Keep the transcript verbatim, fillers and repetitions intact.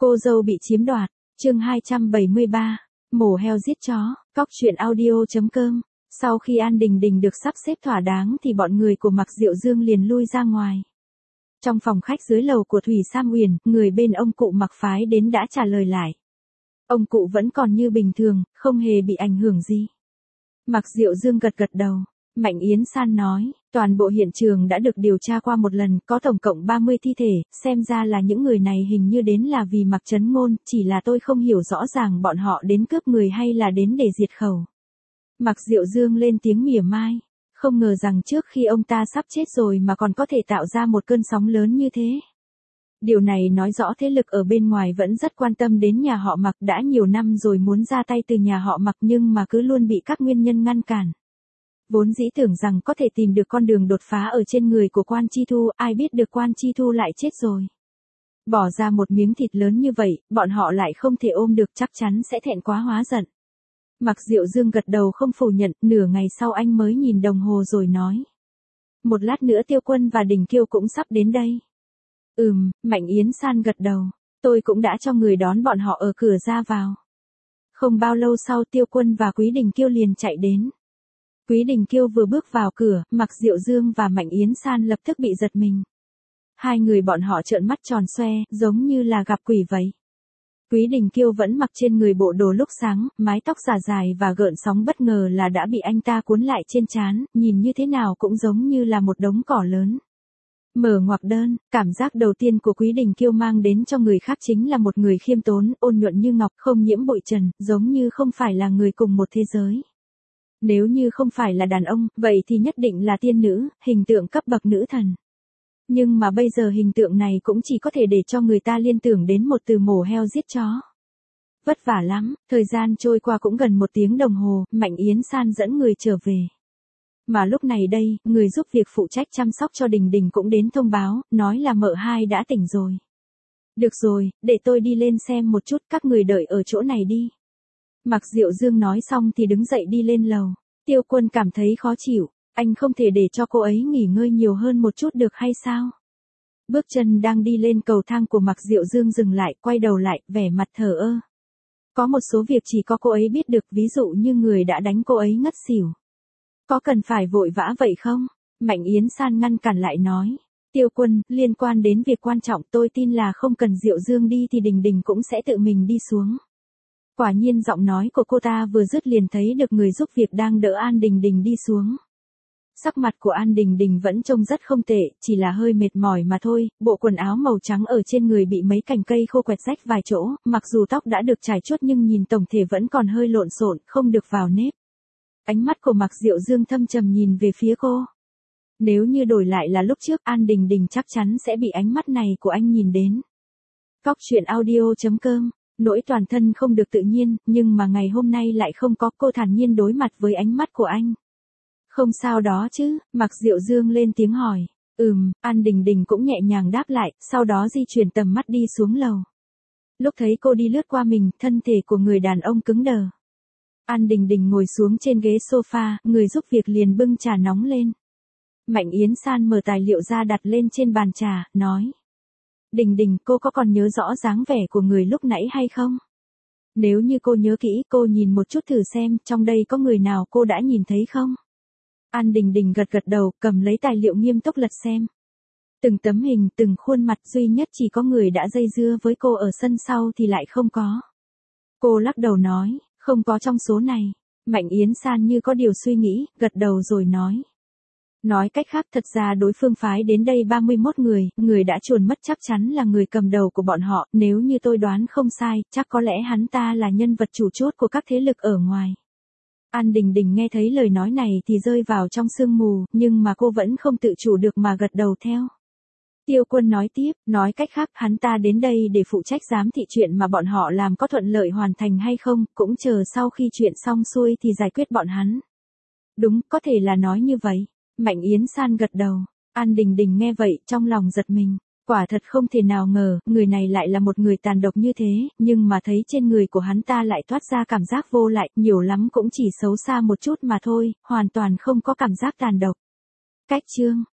Cô dâu bị chiếm đoạt, chương hai trăm bảy mươi ba, mổ heo giết chó, cóc truyện audio.com. Sau khi An Đình Đình được sắp xếp thỏa đáng thì bọn người của Mạc Diệu Dương liền lui ra ngoài. Trong phòng khách dưới lầu của Thủy Sam Uyển, người bên ông cụ Mạc phái đến đã trả lời lại. Ông cụ vẫn còn như bình thường, không hề bị ảnh hưởng gì. Mạc Diệu Dương gật gật đầu. Mạnh Yến San nói, toàn bộ hiện trường đã được điều tra qua một lần, có tổng cộng ba mươi thi thể, xem ra là những người này hình như đến là vì Mạc Trấn Ngôn, chỉ là tôi không hiểu rõ ràng bọn họ đến cướp người hay là đến để diệt khẩu. Mạc Diệu Dương lên tiếng mỉa mai, không ngờ rằng trước khi ông ta sắp chết rồi mà còn có thể tạo ra một cơn sóng lớn như thế. Điều này nói rõ thế lực ở bên ngoài vẫn rất quan tâm đến nhà họ Mạc, đã nhiều năm rồi muốn ra tay từ nhà họ Mạc nhưng mà cứ luôn bị các nguyên nhân ngăn cản. Vốn dĩ tưởng rằng có thể tìm được con đường đột phá ở trên người của Quan Chi Thu, ai biết được Quan Chi Thu lại chết rồi. Bỏ ra một miếng thịt lớn như vậy, bọn họ lại không thể ôm được, chắc chắn sẽ thẹn quá hóa giận. Mạc Diệu Dương gật đầu không phủ nhận, nửa ngày sau anh mới nhìn đồng hồ rồi nói. Một lát nữa Tiêu Quân và Đình Kiêu cũng sắp đến đây. Ừm, Mạnh Yến San gật đầu, tôi cũng đã cho người đón bọn họ ở cửa ra vào. Không bao lâu sau Tiêu Quân và Quý Đình Kiêu liền chạy đến. Quý Đình Kiêu vừa bước vào cửa, Mạc Diệu Dương và Mạnh Yến San lập tức bị giật mình. Hai người bọn họ trợn mắt tròn xoe, giống như là gặp quỷ vậy. Quý Đình Kiêu vẫn mặc trên người bộ đồ lúc sáng, mái tóc xả dài và gợn sóng bất ngờ là đã bị anh ta cuốn lại trên trán, nhìn như thế nào cũng giống như là một đống cỏ lớn. Mở ngoặc đơn, cảm giác đầu tiên của Quý Đình Kiêu mang đến cho người khác chính là một người khiêm tốn, ôn nhuận như ngọc, không nhiễm bụi trần, giống như không phải là người cùng một thế giới. Nếu như không phải là đàn ông, vậy thì nhất định là tiên nữ, hình tượng cấp bậc nữ thần. Nhưng mà bây giờ hình tượng này cũng chỉ có thể để cho người ta liên tưởng đến một từ mổ heo giết chó. Vất vả lắm, thời gian trôi qua cũng gần một tiếng đồng hồ, Mạnh Yến San dẫn người trở về. Mà lúc này đây, người giúp việc phụ trách chăm sóc cho Đình Đình cũng đến thông báo, nói là mợ hai đã tỉnh rồi. Được rồi, để tôi đi lên xem một chút, các người đợi ở chỗ này đi. Mạc Diệu Dương nói xong thì đứng dậy đi lên lầu. Tiêu Quân cảm thấy khó chịu, anh không thể để cho cô ấy nghỉ ngơi nhiều hơn một chút được hay sao? Bước chân đang đi lên cầu thang của Mạc Diệu Dương dừng lại, quay đầu lại, vẻ mặt thờ ơ. Có một số việc chỉ có cô ấy biết được, ví dụ như người đã đánh cô ấy ngất xỉu. Có cần phải vội vã vậy không? Mạnh Yến San ngăn cản lại nói. Tiêu Quân, liên quan đến việc quan trọng tôi tin là không cần Diệu Dương đi thì Đình Đình cũng sẽ tự mình đi xuống. Quả nhiên giọng nói của cô ta vừa dứt liền thấy được người giúp việc đang đỡ An Đình Đình đi xuống. Sắc mặt của An Đình Đình vẫn trông rất không tệ, chỉ là hơi mệt mỏi mà thôi, bộ quần áo màu trắng ở trên người bị mấy cành cây khô quẹt rách vài chỗ, mặc dù tóc đã được trải chuốt nhưng nhìn tổng thể vẫn còn hơi lộn xộn, không được vào nếp. Ánh mắt của Mạc Diệu Dương thâm trầm nhìn về phía cô. Nếu như đổi lại là lúc trước, An Đình Đình chắc chắn sẽ bị ánh mắt này của anh nhìn đến. Cóc truyện audio.com. Nỗi toàn thân không được tự nhiên, nhưng mà ngày hôm nay lại không có, cô thản nhiên đối mặt với ánh mắt của anh. Không sao đó chứ, Mạc Diệu Dương lên tiếng hỏi. Ừm, An Đình Đình cũng nhẹ nhàng đáp lại, sau đó di chuyển tầm mắt đi xuống lầu. Lúc thấy cô đi lướt qua mình, thân thể của người đàn ông cứng đờ. An Đình Đình ngồi xuống trên ghế sofa, người giúp việc liền bưng trà nóng lên. Mạnh Yến San mở tài liệu ra đặt lên trên bàn trà, nói. Đình Đình, cô có còn nhớ rõ dáng vẻ của người lúc nãy hay không? Nếu như cô nhớ kỹ, cô nhìn một chút thử xem, trong đây có người nào cô đã nhìn thấy không? An Đình Đình gật gật đầu, cầm lấy tài liệu nghiêm túc lật xem. Từng tấm hình, từng khuôn mặt, duy nhất chỉ có người đã dây dưa với cô ở sân sau thì lại không có. Cô lắc đầu nói, không có trong số này. Mạnh Yến San như có điều suy nghĩ, gật đầu rồi nói. Nói cách khác, thật ra đối phương phái đến đây ba mươi mốt người, người đã chuồn mất chắc chắn là người cầm đầu của bọn họ, nếu như tôi đoán không sai, chắc có lẽ hắn ta là nhân vật chủ chốt của các thế lực ở ngoài. An Đình Đình nghe thấy lời nói này thì rơi vào trong sương mù, nhưng mà cô vẫn không tự chủ được mà gật đầu theo. Tiêu Quân nói tiếp, nói cách khác, hắn ta đến đây để phụ trách giám thị chuyện mà bọn họ làm có thuận lợi hoàn thành hay không, cũng chờ sau khi chuyện xong xuôi thì giải quyết bọn hắn. Đúng, có thể là nói như vậy. Mạnh Yến San gật đầu. An Đình Đình nghe vậy, trong lòng giật mình. Quả thật không thể nào ngờ, người này lại là một người tàn độc như thế, nhưng mà thấy trên người của hắn ta lại thoát ra cảm giác vô lại, nhiều lắm cũng chỉ xấu xa một chút mà thôi, hoàn toàn không có cảm giác tàn độc. Cách chương